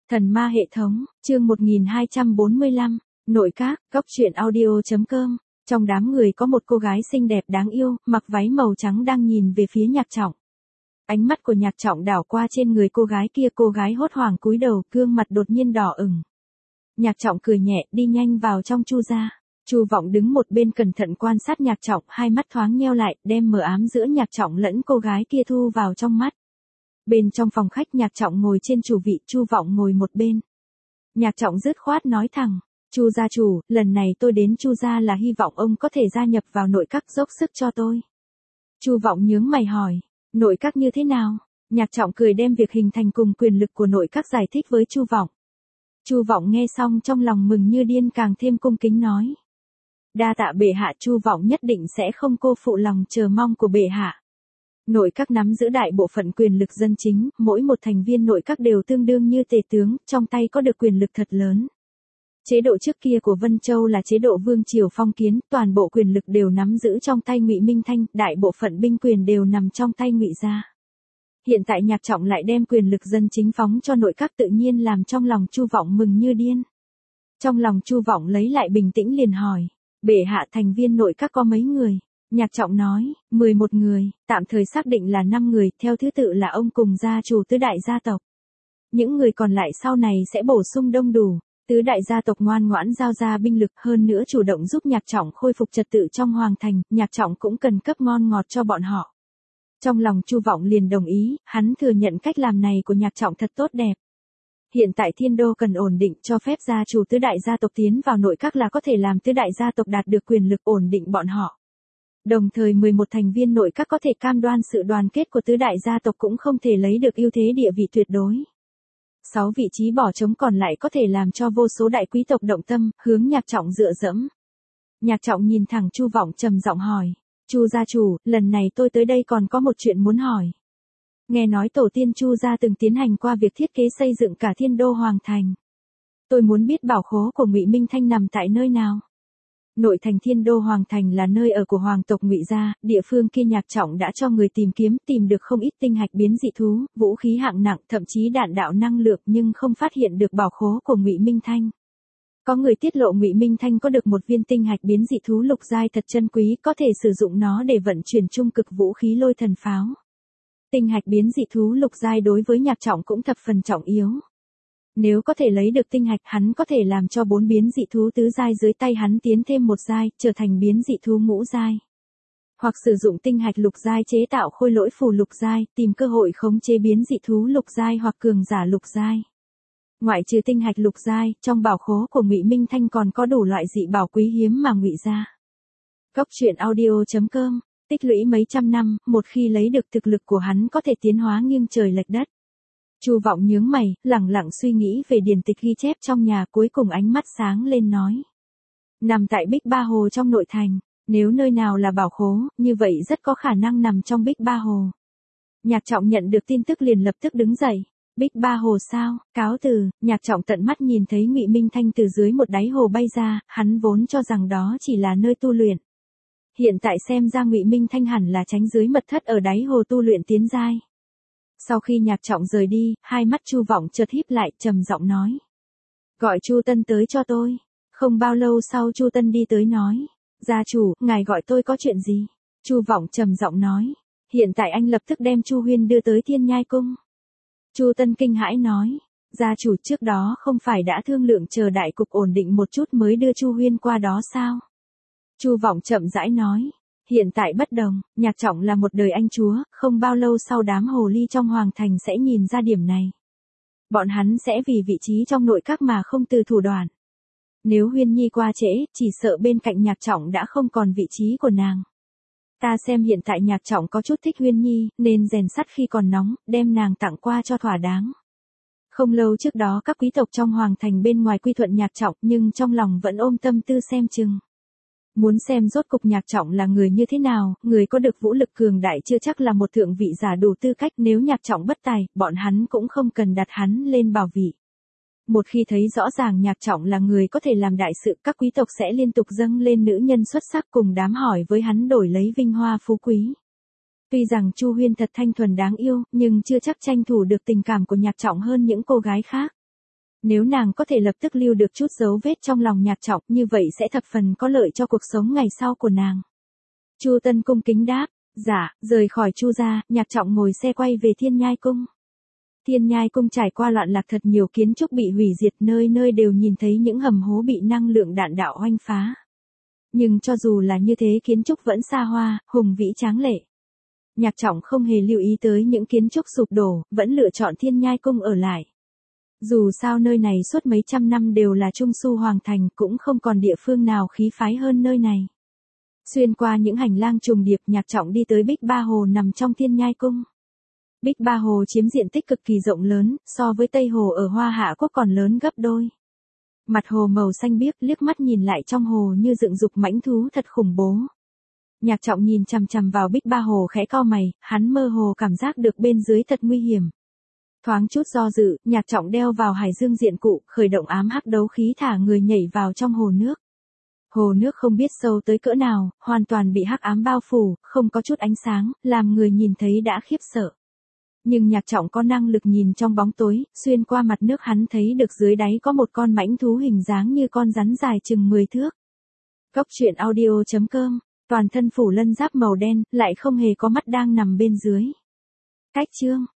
Thần ma hệ thống, chương 1245, nội các, góc truyện audio.com. Trong đám người có một cô gái xinh đẹp đáng yêu, mặc váy màu trắng đang nhìn về phía Nhạc Trọng. Ánh mắt của Nhạc Trọng đảo qua trên người cô gái hốt hoảng cúi đầu, gương mặt đột nhiên đỏ ửng. Nhạc Trọng cười nhẹ, đi nhanh vào trong Chu gia. Chu Vọng đứng một bên cẩn thận quan sát Nhạc Trọng, hai mắt thoáng nheo lại, đem mờ ám giữa Nhạc Trọng lẫn cô gái kia thu vào trong mắt. Bên trong phòng khách Nhạc Trọng ngồi trên chủ vị, Chu Vọng ngồi một bên. Nhạc Trọng dứt khoát nói thẳng, Chu gia chủ, lần này tôi đến Chu gia là hy vọng ông có thể gia nhập vào nội các dốc sức cho tôi. Chu Vọng nhướng mày hỏi, nội các như thế nào? Nhạc Trọng cười đem việc hình thành cùng quyền lực của nội các giải thích với Chu Vọng. Chu Vọng nghe xong trong lòng mừng như điên, càng thêm cung kính nói. Đa tạ bệ hạ, Chu Vọng nhất định sẽ không cô phụ lòng chờ mong của bệ hạ. Nội các nắm giữ đại bộ phận quyền lực dân chính, mỗi một thành viên nội các đều tương đương như tể tướng, trong tay có được quyền lực thật lớn. Chế độ trước kia của Vân Châu là chế độ vương triều phong kiến, toàn bộ quyền lực đều nắm giữ trong tay Ngụy Minh Thanh, đại bộ phận binh quyền đều nằm trong tay Ngụy gia. Hiện tại Nhạc Trọng lại đem quyền lực dân chính phóng cho nội các, tự nhiên làm trong lòng Chu Vọng mừng như điên. Trong lòng Chu Vọng lấy lại bình tĩnh liền hỏi, bệ hạ, thành viên nội các có mấy người? Nhạc Trọng nói, 11 người, tạm thời xác định là 5 người, theo thứ tự là ông cùng gia chủ tứ đại gia tộc. Những người còn lại sau này sẽ bổ sung đông đủ. Tứ đại gia tộc ngoan ngoãn giao ra binh lực, hơn nữa chủ động giúp Nhạc Trọng khôi phục trật tự trong hoàng thành, Nhạc Trọng cũng cần cấp ngon ngọt cho bọn họ. Trong lòng Chu Vọng liền đồng ý, hắn thừa nhận cách làm này của Nhạc Trọng thật tốt đẹp. Hiện tại Thiên Đô cần ổn định, cho phép gia chủ tứ đại gia tộc tiến vào nội các là có thể làm tứ đại gia tộc đạt được quyền lực ổn định bọn họ. Đồng thời 11 thành viên nội các có thể cam đoan sự đoàn kết của tứ đại gia tộc cũng không thể lấy được ưu thế địa vị tuyệt đối. 6 vị trí bỏ trống còn lại có thể làm cho vô số đại quý tộc động tâm, hướng Nhạc Trọng dựa dẫm. Nhạc Trọng nhìn thẳng Chu Vọng trầm giọng hỏi, Chu gia chủ, lần này tôi tới đây còn có một chuyện muốn hỏi. Nghe nói tổ tiên Chu gia từng tiến hành qua việc thiết kế xây dựng cả Thiên Đô hoàng thành. Tôi muốn biết bảo khố của Ngụy Minh Thanh nằm tại nơi nào. Nội thành Thiên Đô hoàng thành là nơi ở của hoàng tộc Ngụy gia, địa phương kia Nhạc Trọng đã cho người tìm kiếm, tìm được không ít tinh hạch biến dị thú, vũ khí hạng nặng, thậm chí đạn đạo năng lượng, nhưng không phát hiện được bảo khố của Ngụy Minh Thanh. Có người tiết lộ Ngụy Minh Thanh có được một viên tinh hạch biến dị thú lục giai thật chân quý, có thể sử dụng nó để vận chuyển trung cực vũ khí lôi thần pháo. Tinh hạch biến dị thú lục giai đối với Nhạc Trọng cũng thập phần trọng yếu. Nếu có thể lấy được tinh hạch, hắn có thể làm cho 4 biến dị thú tứ giai dưới tay hắn tiến thêm một giai, trở thành biến dị thú ngũ giai. Hoặc sử dụng tinh hạch lục giai chế tạo khôi lỗi phù lục giai, tìm cơ hội khống chế biến dị thú lục giai hoặc cường giả lục giai. Ngoại trừ tinh hạch lục giai, trong bảo khố của Ngụy Minh Thanh còn có đủ loại dị bảo quý hiếm mà Ngụy gia. Góc truyện audio.com, tích lũy mấy trăm năm, một khi lấy được thực lực của hắn có thể tiến hóa nghiêng trời lệch đất. Chu Vọng nhướng mày, lẳng lặng suy nghĩ về điển tịch ghi chép trong nhà, cuối cùng ánh mắt sáng lên nói. Nằm tại Bích Ba Hồ trong nội thành, nếu nơi nào là bảo khố, như vậy rất có khả năng nằm trong Bích Ba Hồ. Nhạc Trọng nhận được tin tức liền lập tức đứng dậy. Bích Ba Hồ sao, cáo từ. Nhạc Trọng tận mắt nhìn thấy Ngụy Minh Thanh từ dưới một đáy hồ bay ra, hắn vốn cho rằng đó chỉ là nơi tu luyện. Hiện tại xem ra Ngụy Minh Thanh hẳn là tránh dưới mật thất ở đáy hồ tu luyện tiến giai. Sau khi Nhạc Trọng rời đi, hai mắt Chu Vọng chợt híp lại, trầm giọng nói. Gọi Chu Tân tới cho tôi. Không bao lâu sau Chu Tân đi tới nói. Gia chủ, ngài gọi tôi có chuyện gì? Chu Vọng trầm giọng nói. Hiện tại anh lập tức đem Chu Huyên đưa tới Thiên Nhai Cung. Chu Tân kinh hãi nói. Gia chủ, trước đó không phải đã thương lượng chờ đại cục ổn định một chút mới đưa Chu Huyên qua đó sao? Chu Vọng chậm rãi nói. Hiện tại bất đồng, Nhạc Trọng là một đời anh chúa, không bao lâu sau đám hồ ly trong hoàng thành sẽ nhìn ra điểm này. Bọn hắn sẽ vì vị trí trong nội các mà không từ thủ đoạn. Nếu Huyên Nhi qua trễ, chỉ sợ bên cạnh Nhạc Trọng đã không còn vị trí của nàng. Ta xem hiện tại Nhạc Trọng có chút thích Huyên Nhi, nên rèn sắt khi còn nóng, đem nàng tặng qua cho thỏa đáng. Không lâu trước đó các quý tộc trong hoàng thành bên ngoài quy thuận Nhạc Trọng, nhưng trong lòng vẫn ôm tâm tư xem chừng. Muốn xem rốt cục Nhạc Trọng là người như thế nào, người có được vũ lực cường đại chưa chắc là một thượng vị giả đủ tư cách, nếu Nhạc Trọng bất tài, bọn hắn cũng không cần đặt hắn lên bảo vị. Một khi thấy rõ ràng Nhạc Trọng là người có thể làm đại sự, các quý tộc sẽ liên tục dâng lên nữ nhân xuất sắc cùng đám hỏi với hắn đổi lấy vinh hoa phú quý. Tuy rằng Chu Huyên thật thanh thuần đáng yêu, nhưng chưa chắc tranh thủ được tình cảm của Nhạc Trọng hơn những cô gái khác. Nếu nàng có thể lập tức lưu được chút dấu vết trong lòng Nhạc Trọng, như vậy sẽ thập phần có lợi cho cuộc sống ngày sau của nàng. Chu Tân cung kính đáp, dạ, rời khỏi Chu gia, Nhạc Trọng ngồi xe quay về Thiên Nhai cung. Thiên Nhai cung trải qua loạn lạc thật nhiều kiến trúc bị hủy diệt, nơi nơi đều nhìn thấy những hầm hố bị năng lượng đạn đạo oanh phá. Nhưng cho dù là như thế, kiến trúc vẫn xa hoa, hùng vĩ tráng lệ. Nhạc Trọng không hề lưu ý tới những kiến trúc sụp đổ, vẫn lựa chọn Thiên Nhai cung ở lại. Dù sao nơi này suốt mấy trăm năm đều là Trung Su Hoàng thành, cũng không còn địa phương nào khí phái hơn nơi này. Xuyên qua những hành lang trùng điệp, Nhạc Trọng đi tới Bích Ba Hồ nằm trong Thiên Nhai cung. Bích Ba Hồ chiếm diện tích cực kỳ rộng lớn, so với Tây Hồ ở Hoa Hạ Quốc còn lớn gấp đôi. Mặt hồ màu xanh biếc, liếc mắt nhìn lại trong hồ như dựng dục mãnh thú thật khủng bố. Nhạc Trọng nhìn chằm chằm vào Bích Ba Hồ khẽ cau mày, hắn mơ hồ cảm giác được bên dưới thật nguy hiểm. Thoáng chút do dự, Nhạc Trọng đeo vào Hải Dương diện cụ, khởi động ám hắc đấu khí, thả người nhảy vào trong hồ nước. Hồ nước không biết sâu tới cỡ nào, hoàn toàn bị hắc ám bao phủ, không có chút ánh sáng, làm người nhìn thấy đã khiếp sợ. Nhưng Nhạc Trọng có năng lực nhìn trong bóng tối, xuyên qua mặt nước hắn thấy được dưới đáy có một con mãnh thú hình dáng như con rắn dài chừng 10 thước. Góc truyện audio.com, toàn thân phủ lân giáp màu đen, lại không hề có mắt đang nằm bên dưới. Cách chương